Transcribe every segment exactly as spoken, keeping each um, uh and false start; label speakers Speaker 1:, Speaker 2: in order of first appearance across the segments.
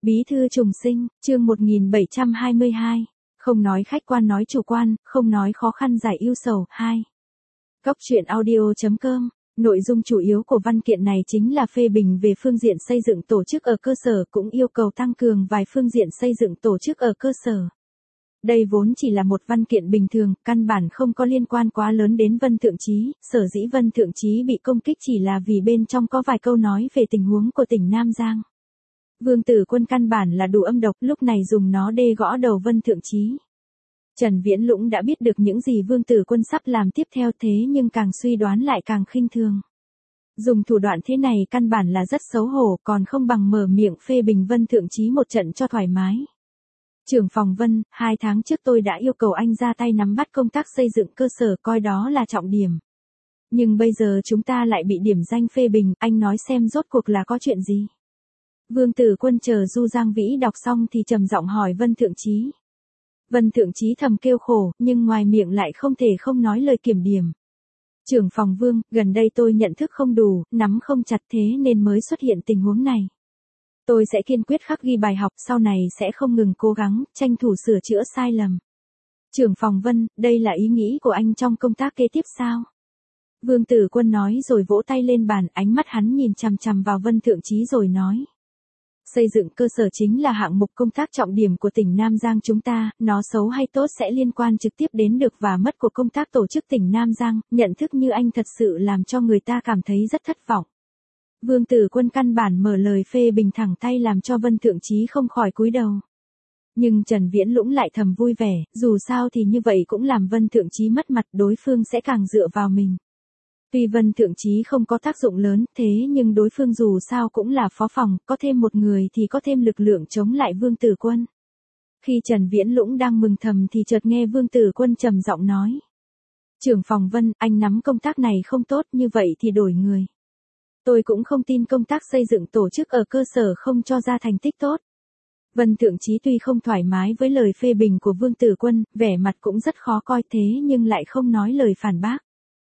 Speaker 1: Bí thư trùng sinh, chương một nghìn bảy trăm hai mươi hai. Không nói khách quan nói chủ quan, không nói khó khăn giải ưu sầu. hai. Góc truyện audio chấm com. Nội dung chủ yếu của văn kiện này chính là phê bình về phương diện xây dựng tổ chức ở cơ sở, cũng yêu cầu tăng cường vài phương diện xây dựng tổ chức ở cơ sở. Đây vốn chỉ là một văn kiện bình thường, căn bản không có liên quan quá lớn đến Vân Thượng Chí, sở dĩ Vân Thượng Chí bị công kích chỉ là vì bên trong có vài câu nói về tình huống của tỉnh Nam Giang. Vương Tử Quân căn bản là đủ âm độc, lúc này dùng nó đê gõ đầu Vân Thượng Chí. Trần Viễn Lũng đã biết được những gì Vương Tử Quân sắp làm tiếp theo, thế nhưng càng suy đoán lại càng khinh thường. Dùng thủ đoạn thế này căn bản là rất xấu hổ, còn không bằng mở miệng phê bình Vân Thượng Chí một trận cho thoải mái. Trưởng phòng Vân, hai tháng trước tôi đã yêu cầu anh ra tay nắm bắt công tác xây dựng cơ sở, coi đó là trọng điểm. Nhưng bây giờ chúng ta lại bị điểm danh phê bình, anh nói xem rốt cuộc là có chuyện gì? Vương Tử Quân chờ Du Giang Vĩ đọc xong thì trầm giọng hỏi Vân Thượng Chí. Vân Thượng Chí thầm kêu khổ, nhưng ngoài miệng lại không thể không nói lời kiểm điểm. Trưởng phòng Vương, gần đây tôi nhận thức không đủ, nắm không chặt, thế nên mới xuất hiện tình huống này. Tôi sẽ kiên quyết khắc ghi bài học, sau này sẽ không ngừng cố gắng, tranh thủ sửa chữa sai lầm. Trưởng phòng Vân, đây là ý nghĩ của anh trong công tác kế tiếp sao? Vương Tử Quân nói rồi vỗ tay lên bàn, ánh mắt hắn nhìn chằm chằm vào Vân Thượng Chí rồi nói. Xây dựng cơ sở chính là hạng mục công tác trọng điểm của tỉnh Nam Giang chúng ta, nó xấu hay tốt sẽ liên quan trực tiếp đến được và mất của công tác tổ chức tỉnh Nam Giang, nhận thức như anh thật sự làm cho người ta cảm thấy rất thất vọng. Vương Tử Quân căn bản mở lời phê bình thẳng tay làm cho Vân Thượng Chí không khỏi cúi đầu. Nhưng Trần Viễn Lũng lại thầm vui vẻ, dù sao thì như vậy cũng làm Vân Thượng Chí mất mặt, đối phương sẽ càng dựa vào mình. Tuy Vân Thượng Chí không có tác dụng lớn, thế nhưng đối phương dù sao cũng là phó phòng, có thêm một người thì có thêm lực lượng chống lại Vương Tử Quân. Khi Trần Viễn Lũng đang mừng thầm thì chợt nghe Vương Tử Quân trầm giọng nói. Trưởng phòng Vân, anh nắm công tác này không tốt, như vậy thì đổi người. Tôi cũng không tin công tác xây dựng tổ chức ở cơ sở không cho ra thành tích tốt. Vân Thượng Chí tuy không thoải mái với lời phê bình của Vương Tử Quân, vẻ mặt cũng rất khó coi, thế nhưng lại không nói lời phản bác.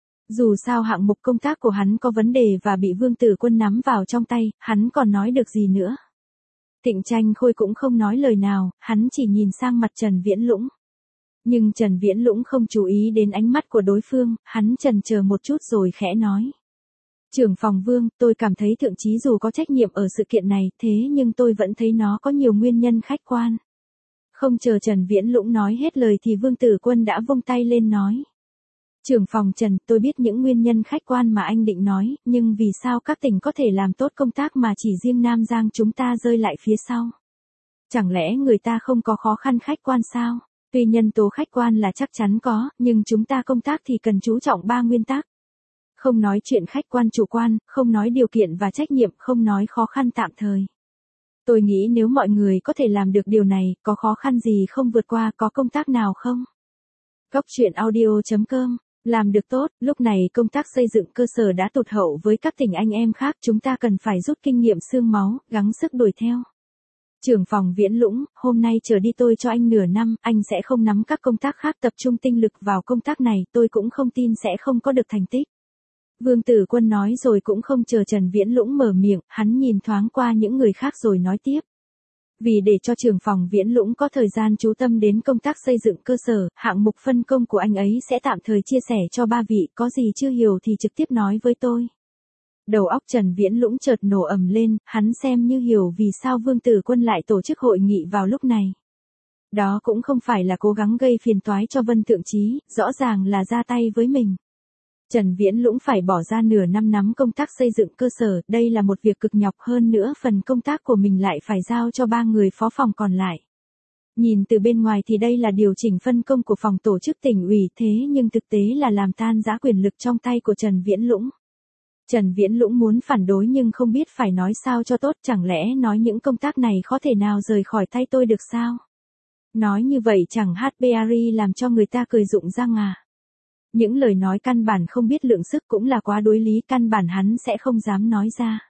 Speaker 1: Dù sao hạng mục công tác của hắn có vấn đề và bị Vương Tử Quân nắm vào trong tay, hắn còn nói được gì nữa. Thịnh Tranh Khôi cũng không nói lời nào, hắn chỉ nhìn sang mặt Trần Viễn Lũng. Nhưng Trần Viễn Lũng không chú ý đến ánh mắt của đối phương, hắn chần chờ một chút rồi khẽ nói. Trưởng phòng Vương, tôi cảm thấy Thượng Chí dù có trách nhiệm ở sự kiện này, thế nhưng tôi vẫn thấy nó có nhiều nguyên nhân khách quan. Không chờ Trần Viễn Lũng nói hết lời thì Vương Tử Quân đã vung tay lên nói. Trưởng phòng Trần, tôi biết những nguyên nhân khách quan mà anh định nói, nhưng vì sao các tỉnh có thể làm tốt công tác mà chỉ riêng Nam Giang chúng ta rơi lại phía sau? Chẳng lẽ người ta không có khó khăn khách quan sao? Tuy nhân tố khách quan là chắc chắn có, nhưng chúng ta công tác thì cần chú trọng ba nguyên tắc. Không nói chuyện khách quan chủ quan, không nói điều kiện và trách nhiệm, không nói khó khăn tạm thời. Tôi nghĩ nếu mọi người có thể làm được điều này, có khó khăn gì không vượt qua, có công tác nào không? Góc truyện audio chấm com. Làm được tốt, lúc này công tác xây dựng cơ sở đã tụt hậu với các tỉnh anh em khác, chúng ta cần phải rút kinh nghiệm xương máu, gắng sức đuổi theo. Trưởng phòng Viễn Lũng, hôm nay trở đi tôi cho anh nửa năm, anh sẽ không nắm các công tác khác, tập trung tinh lực vào công tác này, tôi cũng không tin sẽ không có được thành tích. Vương Tử Quân nói rồi cũng không chờ Trần Viễn Lũng mở miệng, hắn nhìn thoáng qua những người khác rồi nói tiếp. Vì để cho trưởng phòng Viễn Lũng có thời gian chú tâm đến công tác xây dựng cơ sở, hạng mục phân công của anh ấy sẽ tạm thời chia sẻ cho ba vị, có gì chưa hiểu thì trực tiếp nói với tôi. Đầu óc Trần Viễn Lũng chợt nổ ầm lên, hắn xem như hiểu vì sao Vương Tử Quân lại tổ chức hội nghị vào lúc này. Đó cũng không phải là cố gắng gây phiền toái cho Vân Thượng Chí, rõ ràng là ra tay với mình. Trần Viễn Lũng phải bỏ ra nửa năm nắm công tác xây dựng cơ sở, đây là một việc cực nhọc, hơn nữa phần công tác của mình lại phải giao cho ba người phó phòng còn lại. Nhìn từ bên ngoài thì đây là điều chỉnh phân công của phòng tổ chức tỉnh ủy, thế nhưng thực tế là làm tan rã quyền lực trong tay của Trần Viễn Lũng. Trần Viễn Lũng muốn phản đối nhưng không biết phải nói sao cho tốt, chẳng lẽ nói những công tác này có thể nào rời khỏi tay tôi được sao? Nói như vậy chẳng hát bê rờ làm cho người ta cười rụng răng à? Những lời nói căn bản không biết lượng sức cũng là quá đối lý, căn bản hắn sẽ không dám nói ra.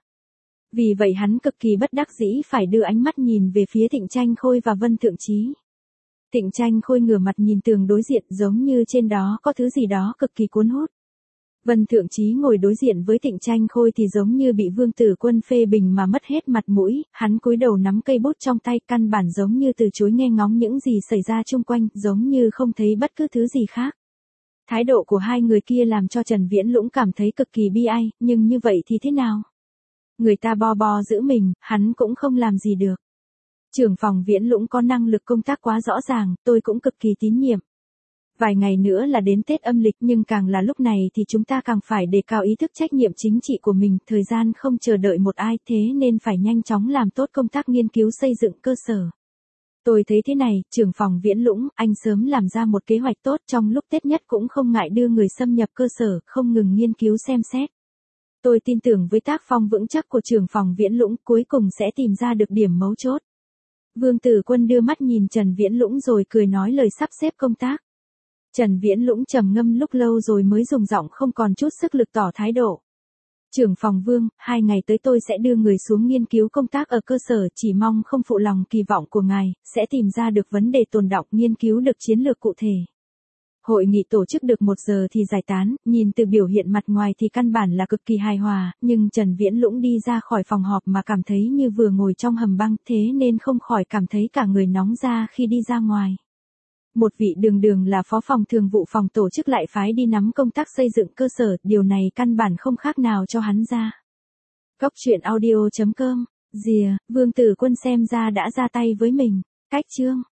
Speaker 1: Vì vậy hắn cực kỳ bất đắc dĩ phải đưa ánh mắt nhìn về phía Thịnh Tranh Khôi và Vân Thượng Chí. Thịnh Tranh Khôi ngửa mặt nhìn tường đối diện giống như trên đó có thứ gì đó cực kỳ cuốn hút. Vân Thượng Chí ngồi đối diện với Thịnh Tranh Khôi thì giống như bị Vương Tử Quân phê bình mà mất hết mặt mũi, hắn cúi đầu nắm cây bút trong tay, căn bản giống như từ chối nghe ngóng những gì xảy ra chung quanh, giống như không thấy bất cứ thứ gì khác. Thái độ của hai người kia làm cho Trần Viễn Lũng cảm thấy cực kỳ bi ai, nhưng như vậy thì thế nào? Người ta bo bo giữ mình, hắn cũng không làm gì được. Trưởng phòng Viễn Lũng có năng lực công tác quá rõ ràng, tôi cũng cực kỳ tín nhiệm. Vài ngày nữa là đến Tết âm lịch, nhưng càng là lúc này thì chúng ta càng phải đề cao ý thức trách nhiệm chính trị của mình, thời gian không chờ đợi một ai, thế nên phải nhanh chóng làm tốt công tác nghiên cứu xây dựng cơ sở. Tôi thấy thế này, trưởng phòng Viễn Lũng, anh sớm làm ra một kế hoạch tốt, trong lúc Tết nhất cũng không ngại đưa người xâm nhập cơ sở, không ngừng nghiên cứu xem xét. Tôi tin tưởng với tác phong vững chắc của trưởng phòng Viễn Lũng, cuối cùng sẽ tìm ra được điểm mấu chốt. Vương Tử Quân đưa mắt nhìn Trần Viễn Lũng rồi cười nói lời sắp xếp công tác. Trần Viễn Lũng trầm ngâm lúc lâu rồi mới dùng giọng không còn chút sức lực tỏ thái độ. Trưởng phòng Vương, hai ngày tới tôi sẽ đưa người xuống nghiên cứu công tác ở cơ sở, chỉ mong không phụ lòng kỳ vọng của ngài, sẽ tìm ra được vấn đề tồn đọng, nghiên cứu được chiến lược cụ thể. Hội nghị tổ chức được một giờ thì giải tán, nhìn từ biểu hiện mặt ngoài thì căn bản là cực kỳ hài hòa, nhưng Trần Viễn Lũng đi ra khỏi phòng họp mà cảm thấy như vừa ngồi trong hầm băng, thế nên không khỏi cảm thấy cả người nóng ra khi đi ra ngoài. Một vị đường đường là phó phòng thường vụ phòng tổ chức lại phái đi nắm công tác xây dựng cơ sở, điều này căn bản không khác nào cho hắn ra. Góc truyện audio chấm com, Dìa, Vương Tử Quân xem ra đã ra tay với mình. Cách chương